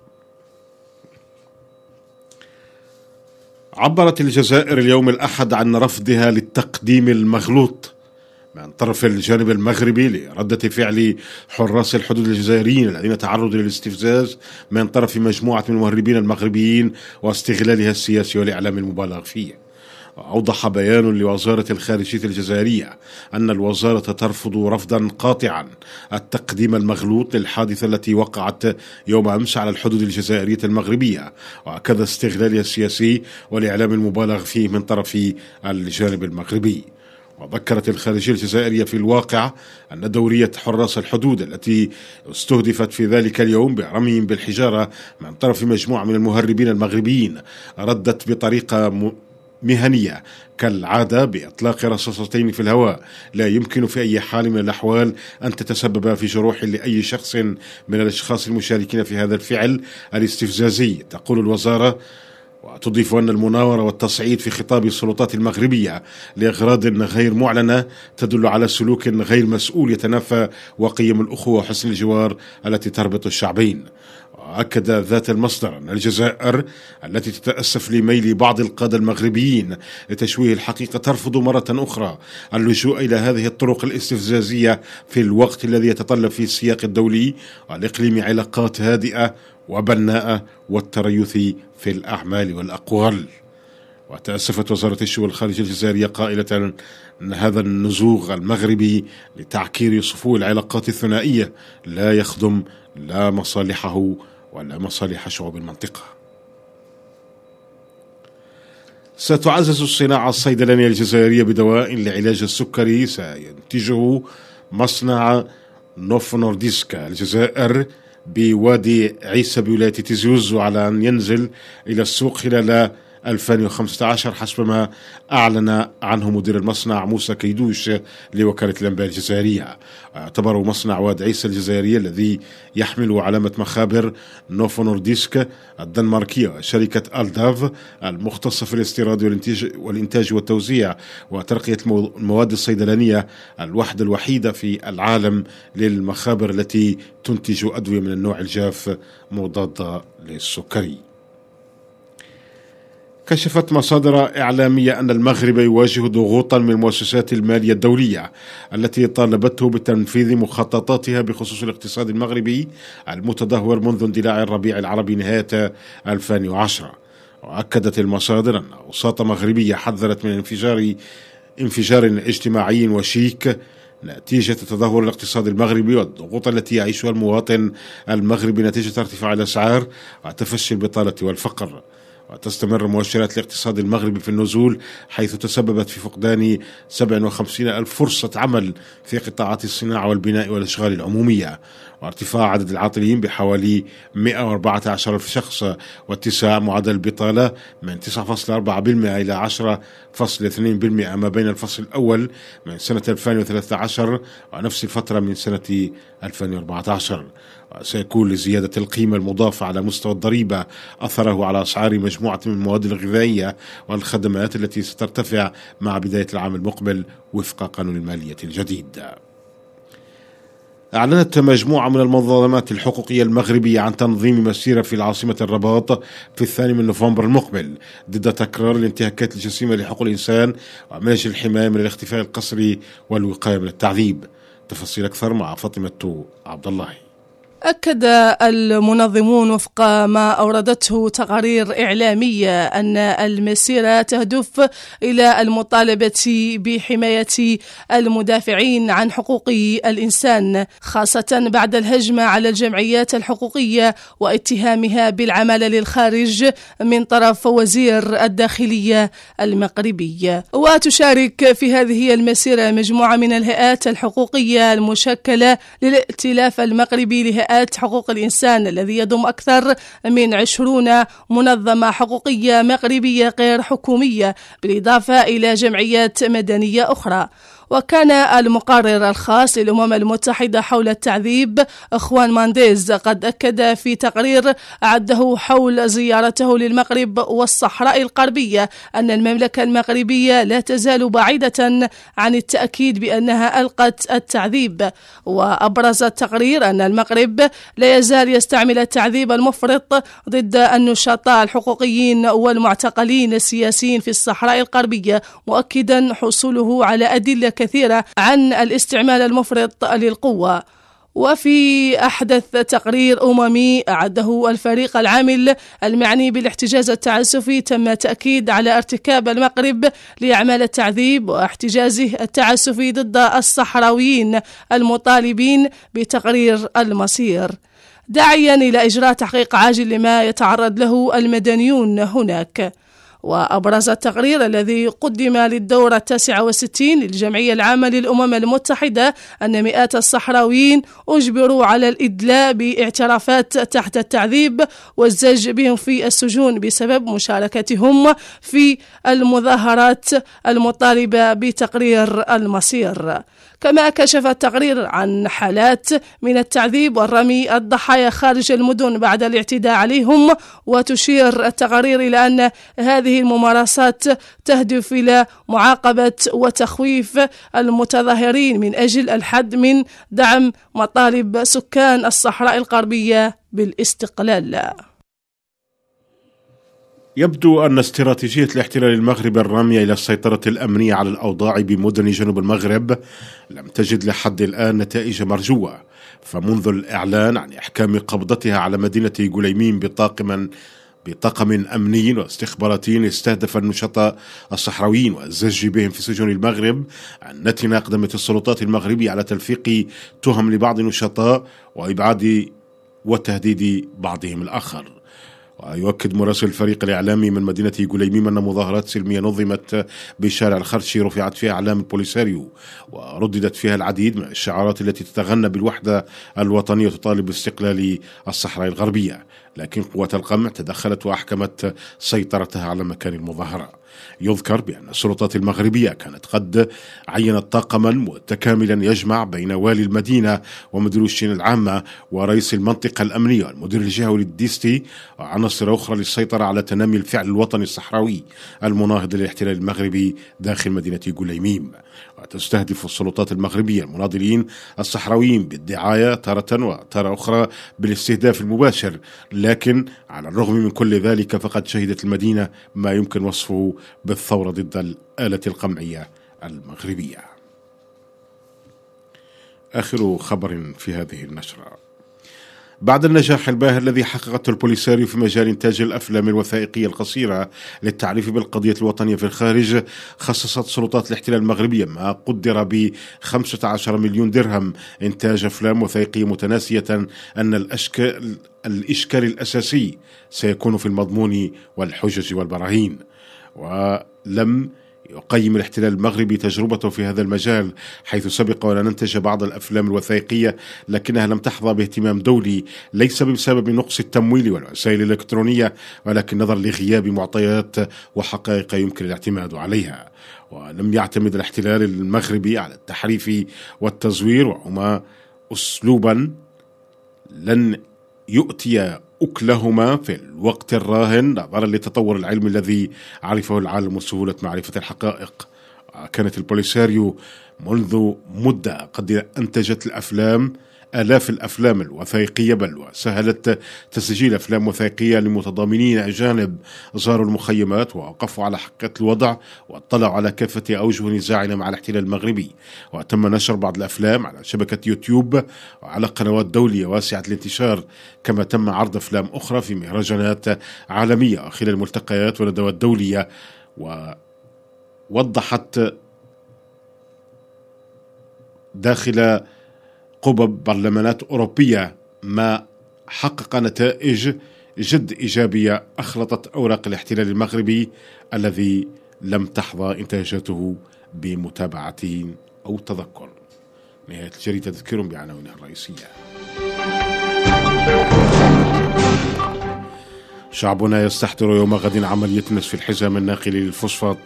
عبرت الجزائر اليوم الأحد عن رفضها للتقديم المغلوط من طرف الجانب المغربي لردة فعل حراس الحدود الجزائريين الذين تعرضوا للاستفزاز من طرف مجموعة من المهربين المغربيين واستغلالها السياسي والإعلام المبالغ فيه. أوضح بيان لوزارة الخارجية الجزائرية أن الوزارة ترفض رفضا قاطعا التقديم المغلوط للحادثة التي وقعت يوم أمس على الحدود الجزائرية المغربية، وكذا استغلالها السياسي والإعلام المبالغ فيه من طرف الجانب المغربي. وذكرت الخارجية الجزائرية في الواقع أن دورية حراس الحدود التي استهدفت في ذلك اليوم برميهم بالحجارة من طرف مجموعة من المهربين المغربيين ردت بطريقة مهنية كالعادة بإطلاق رصاصتين في الهواء لا يمكن في أي حال من الأحوال أن تتسبب في جروح لأي شخص من الأشخاص المشاركين في هذا الفعل الاستفزازي. تقول الوزارة وتضيف أن المناورة والتصعيد في خطاب السلطات المغربية لأغراض غير معلنة تدل على سلوك غير مسؤول يتنافى وقيم الأخوة وحسن الجوار التي تربط الشعبين. وأكد ذات المصدر أن الجزائر التي تتأسف لميل بعض القادة المغربيين لتشويه الحقيقة ترفض مرة أخرى اللجوء إلى هذه الطرق الاستفزازية في الوقت الذي يتطلب فيه السياق الدولي والإقليمي علاقات هادئة وبناءة والتريث في الأعمال والأقوال. وتأسفت وزارة الشؤون الخارجية الجزائرية قائلة أن هذا النزوغ المغربي لتعكير صفو العلاقات الثنائية لا يخدم لا مصالحه ولا مصالح شعوب المنطقة. ستعزز الصناعة الصيدلانية الجزائرية بدواء لعلاج السكري سينتجه مصنع نوفو نورديسك الجزائر بوادي عيسى بولاية تيزوز، وعلى أن ينزل إلى السوق خلال 2015 حسب ما أعلن عنه مدير المصنع موسى كيدوش لوكالة الأنباء الجزائرية. يعتبر مصنع واد عيسى الجزائري الذي يحمل علامة مخابر نوفو نورديسك الدنماركية وشركة ألداف المختصة في الاستيراد والإنتاج والتوزيع وترقية المواد الصيدلانية الوحدة الوحيدة في العالم للمخابر التي تنتج أدوية من النوع الجاف مضادة للسكري. كشفت مصادر إعلامية أن المغرب يواجه ضغوطا من المؤسسات المالية الدولية التي طالبته بتنفيذ مخططاتها بخصوص الاقتصاد المغربي المتدهور منذ اندلاع الربيع العربي نهاية 2010. وأكدت المصادر أن أوساط مغربية حذرت من انفجار اجتماعي وشيك نتيجة تدهور الاقتصاد المغربي والضغوط التي يعيشها المواطن المغربي نتيجة ارتفاع الأسعار وتفشي البطالة والفقر. وتستمر مؤشرات الاقتصاد المغربي في النزول، حيث تسببت في فقدان 57,000 فرصة عمل في قطاعات الصناعة والبناء والأشغال العمومية، وارتفاع عدد العاطلين بحوالي 114,000 شخص، واتساع معدل البطالة من 9.4% إلى 10.2% ما بين الفصل الأول من سنة 2013 ونفس الفترة من سنة 2014. وسيكون لزيادة القيمة المضافة على مستوى الضريبة أثره على أسعار مجموعة من المواد الغذائية والخدمات التي سترتفع مع بداية العام المقبل وفق قانون المالية الجديد. أعلنت مجموعة من المنظمات الحقوقية المغربية عن تنظيم مسيرة في العاصمة الرباط في 2 نوفمبر المقبل ضد تكرار الانتهاكات الجسيمة لحقوق الإنسان ومنهج الحماية من الاختفاء القسري والوقاية من التعذيب. تفاصيل أكثر مع فاطمة عبد الله. أكد المنظمون وفق ما أوردته تقارير إعلامية أن المسيرة تهدف إلى المطالبة بحماية المدافعين عن حقوق الإنسان، خاصة بعد الهجمة على الجمعيات الحقوقية واتهامها بالعمل للخارج من طرف وزير الداخلية المغربي. وتشارك في هذه المسيرة مجموعة من الهيئات الحقوقية المشكلة للائتلاف المغربي لهيئات هيئات حقوق الإنسان الذي يضم أكثر من 20 منظمة حقوقية مغربية غير حكومية بالإضافة إلى جمعيات مدنية أخرى. وكان المقرر الخاص للأمم المتحدة حول التعذيب خوان مانديز قد أكد في تقرير أعده حول زيارته للمغرب والصحراء الغربية أن المملكة المغربية لا تزال بعيدة عن التأكيد بأنها ألقت التعذيب. وأبرز التقرير أن المغرب لا يزال يستعمل التعذيب المفرط ضد النشطاء الحقوقيين والمعتقلين السياسيين في الصحراء الغربية، مؤكدا حصوله على أدلة كثيرة عن الاستعمال المفرط للقوة. وفي أحدث تقرير أممي أعده الفريق العامل المعني بالاحتجاز التعسفي تم تأكيد على ارتكاب المغرب لأعمال التعذيب واحتجازه التعسفي ضد الصحراويين المطالبين بتقرير المصير، داعيا إلى إجراء تحقيق عاجل لما يتعرض له المدنيون هناك. وأبرز التقرير الذي قدم للدورة 69 للجمعية العامة للأمم المتحدة أن مئات الصحراويين أجبروا على الإدلاء باعترافات تحت التعذيب والزج بهم في السجون بسبب مشاركتهم في المظاهرات المطالبة بتقرير المصير. كما كشف التقرير عن حالات من التعذيب والرمي الضحايا خارج المدن بعد الاعتداء عليهم، وتشير التقارير إلى أن هذه الممارسات تهدف إلى معاقبة وتخويف المتظاهرين من أجل الحد من دعم مطالب سكان الصحراء الغربية بالاستقلال. يبدو أن استراتيجية الاحتلال المغربي الرامية إلى السيطرة الأمنية على الأوضاع بمدن جنوب المغرب لم تجد لحد الآن نتائج مرجوة، فمنذ الإعلان عن إحكام قبضتها على مدينة جليمين بطاقم أمني واستخباراتي استهدف النشطاء الصحراويين والزج بهم في سجون المغرب، النتنة أقدمت السلطات المغربية على تلفيق تهم لبعض النشطاء وإبعاد وتهديد بعضهم الآخر. ويؤكد مراسل الفريق الإعلامي من مدينة جليميم أن مظاهرات سلمية نظمت بشارع الخرشي رفعت فيها أعلام البوليساريو ورددت فيها العديد من الشعارات التي تتغنى بالوحدة الوطنية وتطالب باستقلال الصحراء الغربية، لكن قوات القمع تدخلت وأحكمت سيطرتها على مكان المظاهرة. يذكر بأن السلطات المغربية كانت قد عينت طاقما متكاملا يجمع بين والي المدينة ومدير الشؤون العامة ورئيس المنطقة الأمنية والمدير الجهوي للديستي وعناصر أخرى للسيطرة على تنمي الفعل الوطني الصحراوي المناهض للاحتلال المغربي داخل مدينة جليميم. وتستهدف السلطات المغربية المناضلين الصحراويين بالدعاية تارة وتارة أخرى بالاستهداف المباشر، لكن على الرغم من كل ذلك فقد شهدت المدينة ما يمكن وصفه بالثورة ضد الآلة القمعية المغربية. آخر خبر في هذه النشرة: بعد النجاح الباهر الذي حققته البوليساريو في مجال إنتاج الأفلام الوثائقية القصيرة للتعريف بالقضية الوطنية في الخارج، خصصت سلطات الاحتلال المغربية ما قدر ب 15 مليون درهم إنتاج أفلام وثائقية متناسية أن الإشكال الأساسي سيكون في المضمون والحجج والبراهين. ولم يقيم الاحتلال المغربي تجربته في هذا المجال، حيث سبق وأن ننتج بعض الأفلام الوثائقية لكنها لم تحظى باهتمام دولي، ليس بسبب نقص التمويل والوسائل الإلكترونية، ولكن نظرا لغياب معطيات وحقائق يمكن الاعتماد عليها. ولم يعتمد الاحتلال المغربي على التحريف والتزوير، وهما أسلوبا لن يؤتي أكلهما في الوقت الراهن نظرا لتطور العلم الذي عرفه العالم وسهولة معرفة الحقائق. كانت البوليساريو منذ مدة قد أنتجت آلاف الأفلام الوثائقية، بل وسهلت تسجيل أفلام وثائقية لمتضامنين أجانب زاروا المخيمات ووقفوا على حقيقة الوضع واطلعوا على كافة أوجه نزاعنا مع الاحتلال المغربي. وتم نشر بعض الأفلام على شبكة يوتيوب وعلى قنوات دولية واسعة الانتشار، كما تم عرض أفلام أخرى في مهرجانات عالمية خلال ملتقيات وندوات دولية. ووضحت داخل قبب برلمانات أوروبية ما حقق نتائج جد إيجابية أخلطت أوراق الاحتلال المغربي الذي لم تحظى إنتاجاته بمتابعة أو تذكر. نهاية الجريدة تذكرهم بعناوينها الرئيسية. شعبنا يستحضر يوم غد عملية نسف الحزام الناقل للفوسفات.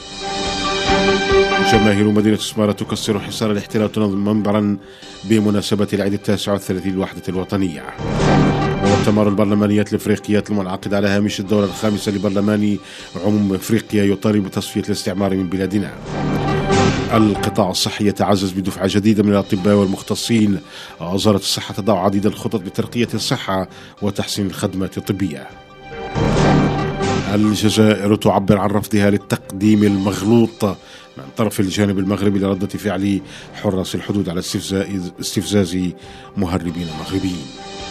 جماهير مدينة سمارة تكسر حصار الاحتلال وتنظم منبرا بمناسبة العيد 39 للوحدة الوطنية. مؤتمر البرلمانيات الافريقيات المنعقد على هامش الدورة الخامسة لبرلمان عموم افريقيا يطالب بتصفية الاستعمار من بلادنا. القطاع الصحي يتعزز بدفعة جديدة من الأطباء والمختصين. وزارة الصحة تضع عديد الخطط لترقية الصحة وتحسين الخدمات الطبية. الجزائر تعبر عن رفضها للتقديم المغلوط من طرف الجانب المغربي لردة فعل حراس الحدود على استفزاز مهربين مغربيين.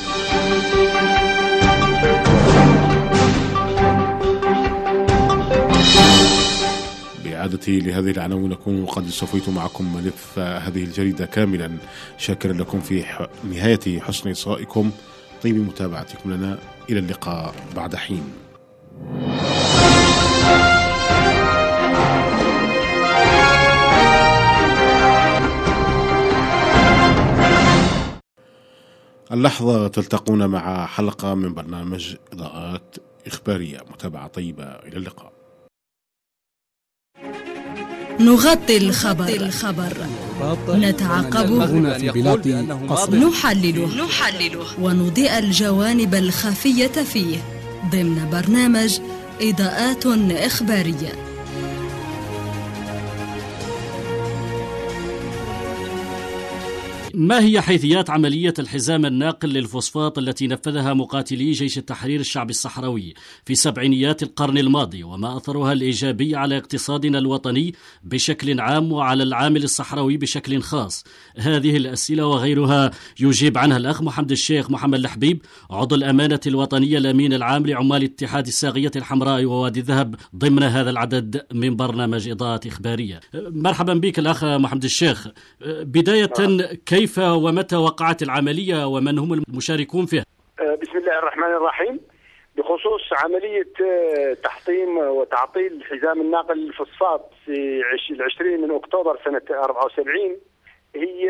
بعادتي لهذه العناوين أكون قد صفيت معكم ملف هذه الجريدة كاملا، شاكرا لكم في نهاية حسن إصغائكم، طيب متابعتكم لنا، إلى اللقاء بعد حين. اللحظة تلتقون مع حلقة من برنامج إضاءات إخبارية. متابعة طيبة، إلى اللقاء. نغطي الخبر، نتعقبه، نحلله ونضيء الجوانب الخفية فيه ضمن برنامج إضاءات إخبارية. ما هي حيثيات عملية الحزام الناقل للفوسفات التي نفذها مقاتلي جيش التحرير الشعبي الصحراوي في سبعينيات القرن الماضي، وما أثرها الإيجابي على اقتصادنا الوطني بشكل عام وعلى العامل الصحراوي بشكل خاص؟ هذه الأسئلة وغيرها يجيب عنها الأخ محمد الشيخ محمد الحبيب، عضو الأمانة الوطنية الأمين العام لعمال اتحاد الساقية الحمراء ووادي الذهب، ضمن هذا العدد من برنامج إضاءات إخبارية. مرحبا بك الأخ محمد الشيخ. بداية، كيف ومتى وقعت العملية ومن هم المشاركون فيها؟ بسم الله الرحمن الرحيم. بخصوص عملية تحطيم وتعطيل حزام الناقل للفوسفات في 20 من أكتوبر سنة 74، هي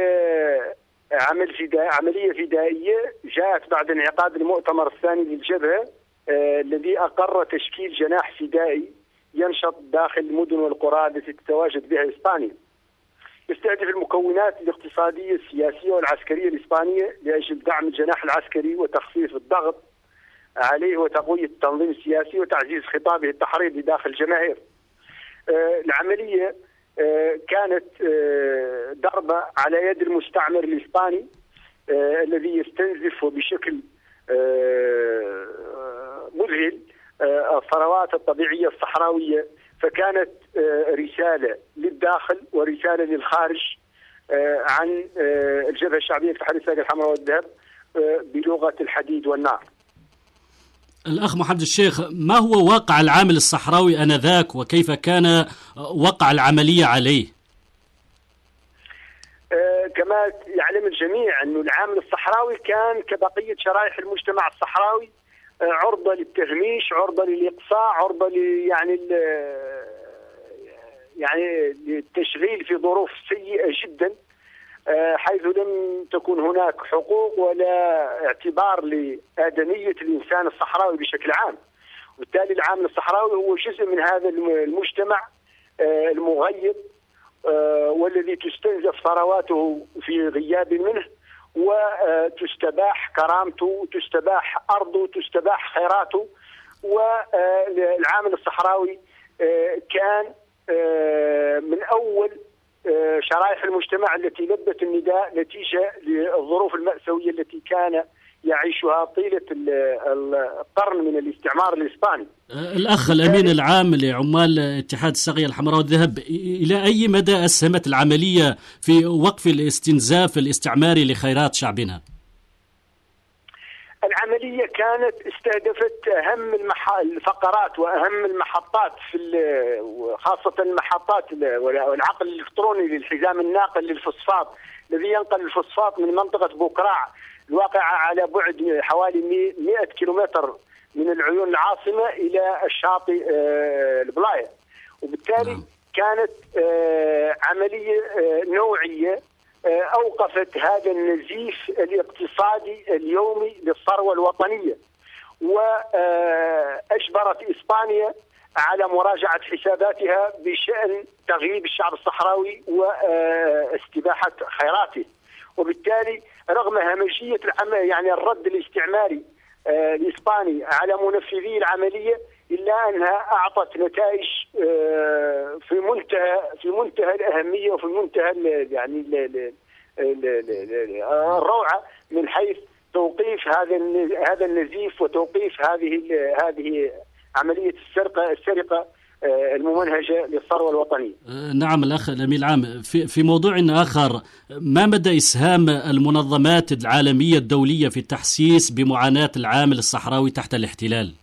عملية فدائية جاءت بعد انعقاد المؤتمر الثاني للجبهة الذي أقر تشكيل جناح فدائي ينشط داخل المدن والقرى التي تتواجد بها إسبانيا. يستهدف المكونات الاقتصادية السياسية والعسكرية الإسبانية لأجل دعم الجناح العسكري وتخفيف الضغط عليه وتقوية التنظيم السياسي وتعزيز خطابه التحريضي داخل الجماهير. العملية كانت ضربة على يد المستعمر الإسباني الذي يستنزف وبشكل مذهل الثروات الطبيعية الصحراوية، فكانت رسالة للداخل ورسالة للخارج عن الجبهة الشعبية لتحرير الساقية الحمراء والذهب بلغة الحديد والنار. الأخ محمد الشيخ، ما هو واقع العامل الصحراوي آنذاك وكيف كان وقع العملية عليه؟ كما يعلم الجميع أن العامل الصحراوي كان كبقية شرائح المجتمع الصحراوي عرضة للتهميش، عرضة للإقصاء، عرضة يعني للتشغيل في ظروف سيئة جدا، حيث لم تكن هناك حقوق ولا اعتبار لآدمية الإنسان الصحراوي بشكل عام. وبالتالي العامل الصحراوي هو جزء من هذا المجتمع المغيب والذي تستنزف ثرواته في غياب منه، وتستباح كرامته وتستباح أرضه وتستباح خيراته. والعامل الصحراوي كان من أول شرائح المجتمع التي لبت النداء نتيجة للظروف المأساوية التي كان يعيشها طيلة القرن من الاستعمار الإسباني. الأخ الأمين العام لعمال اتحاد الساقية الحمراء والذهب، إلى أي مدى أسهمت العملية في وقف الاستنزاف الاستعماري لخيرات شعبنا؟ العملية كانت استهدفت أهم الفقرات وأهم المحطات خاصة المحطات والعقل الإلكتروني للحزام الناقل للفوسفات الذي ينقل الفوسفات من منطقة بوكراع الواقعة على بعد حوالي 100 كيلومتر من العيون العاصمة إلى الشاطئ البلاية. وبالتالي كانت عملية نوعية أوقفت هذا النزيف الاقتصادي اليومي للثروة الوطنية، وأجبرت إسبانيا على مراجعة حساباتها بشأن تغييب الشعب الصحراوي واستباحة خيراته. وبالتالي رغم همجية يعني الرد الاستعماري الإسباني على منفذي العملية، إلا أنها أعطت نتائج في منتهى الأهمية وفي منتهى يعني الروعة من حيث توقيف هذا النزيف وتوقيف هذه عملية السرقة الممنهجة للثروة الوطنية. نعم الأخ الأمين العام، في موضوع آخر، ما مدى إسهام المنظمات العالمية الدولية في التحسيس بمعاناة العامل الصحراوي تحت الاحتلال؟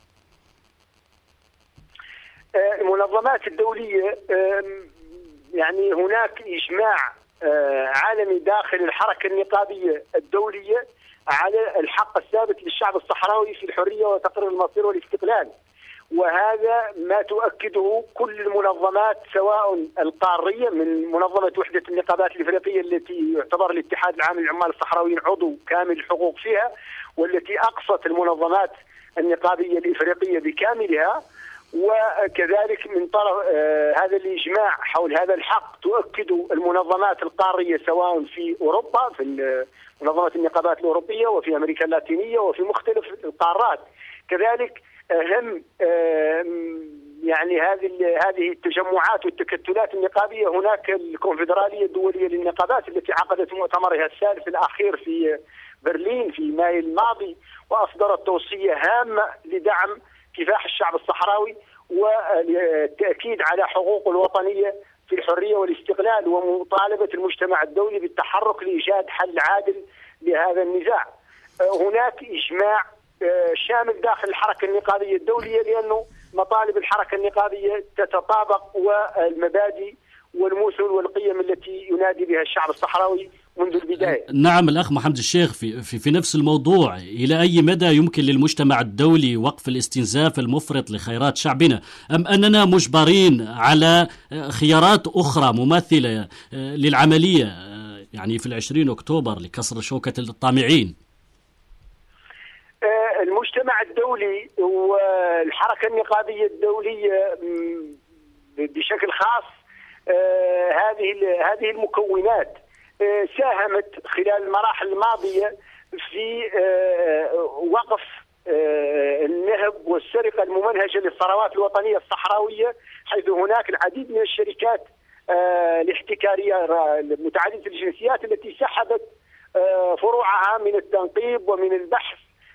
المنظمات الدولية يعني هناك إجماع عالمي داخل الحركة النقابية الدولية على الحق الثابت للشعب الصحراوي في الحرية وتقرير المصير والاستقلال، وهذا ما تؤكده كل المنظمات سواء القارية من منظمة وحدة النقابات الإفريقية التي يعتبر الاتحاد العام للعمال الصحراويين عضو كامل الحقوق فيها، والتي أقصت المنظمات النقابية الإفريقية بكاملها، وكذلك من طرف هذا الإجماع حول هذا الحق تؤكد المنظمات القارية سواء في أوروبا في منظمة النقابات الأوروبية وفي أمريكا اللاتينية وفي مختلف القارات. كذلك أهم يعني هذه التجمعات والتكتلات النقابية، هناك الكونفدرالية الدولية للنقابات التي عقدت مؤتمرها الثالث الأخير في برلين في مايو الماضي، وأصدرت توصية هامة لدعم كفاح الشعب الصحراوي والتأكيد على حقوقه الوطنية في الحرية والاستقلال، ومطالبة المجتمع الدولي بالتحرك لإيجاد حل عادل لهذا النزاع. هناك إجماع شامل داخل الحركة النقابية الدولية، لأنه مطالب الحركة النقابية تتطابق والمبادئ والمثل والقيم التي ينادي بها الشعب الصحراوي منذ البداية. نعم الأخ محمد الشيخ، في نفس الموضوع، إلى أي مدى يمكن للمجتمع الدولي وقف الاستنزاف المفرط لخيرات شعبنا، أم أننا مجبرين على خيارات أخرى مماثلة للعملية يعني في 20 أكتوبر لكسر شوكة الطامعين؟ المجتمع الدولي والحركة النقابية الدولية بشكل خاص هذه المكونات ساهمت خلال المراحل الماضية في وقف النهب والسرقة الممنهجة للثروات الوطنية الصحراوية، حيث هناك العديد من الشركات الاحتكارية متعددة الجنسيات التي سحبت فروعها من التنقيب ومن البحث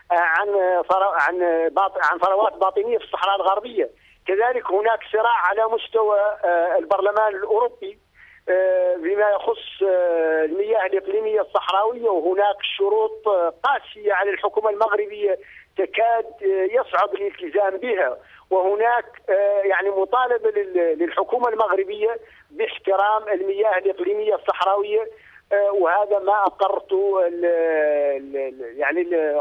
عن ثروات باطنية في الصحراء الغربية. كذلك هناك صراع على مستوى البرلمان الأوروبي بما يخص المياه الإقليمية الصحراوية، وهناك شروط قاسية على الحكومة المغربية تكاد يصعب الالتزام بها، وهناك يعني مطالبة للحكومة المغربية باحترام المياه الإقليمية الصحراوية، وهذا ما أقرته يعني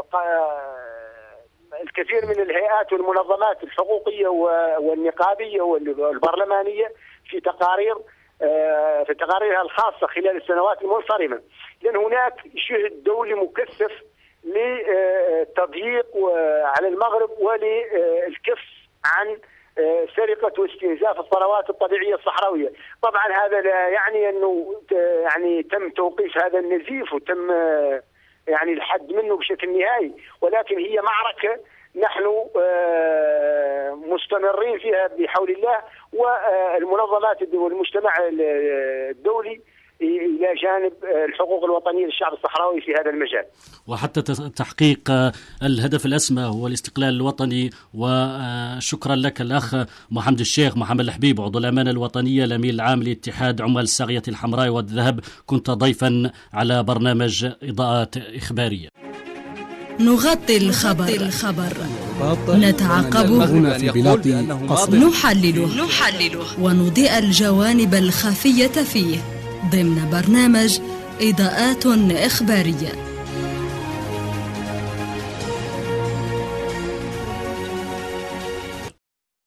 الكثير من الهيئات والمنظمات الحقوقية والنقابية والبرلمانية في تقاريرها الخاصة خلال السنوات المنصرمة. لأن هناك جهد دولي مكثف للتضييق على المغرب وللكف عن سرقة واستنزاف الثروات الطبيعية الصحراوية. طبعا هذا لا يعني أنه يعني تم توقيف هذا النزيف وتم يعني الحد منه بشكل نهائي، ولكن هي معركة نحن مستمرين فيها بحول الله، والمنظمات والمجتمع الدولي إلى جانب الحقوق الوطنية للشعب الصحراوي في هذا المجال. وحتى تحقيق الهدف الأسمى هو الاستقلال الوطني. وشكرا لك الأخ محمد الشيخ محمد الحبيب، عضو الأمانة الوطنية الأمين العام لاتحاد عمال الصاغية الحمراء والذهب، كنت ضيفا على برنامج إضاءات إخبارية. نغطي الخبر، نتعقبه، نحلله ونضيء الجوانب الخفية فيه ضمن برنامج إضاءات إخبارية.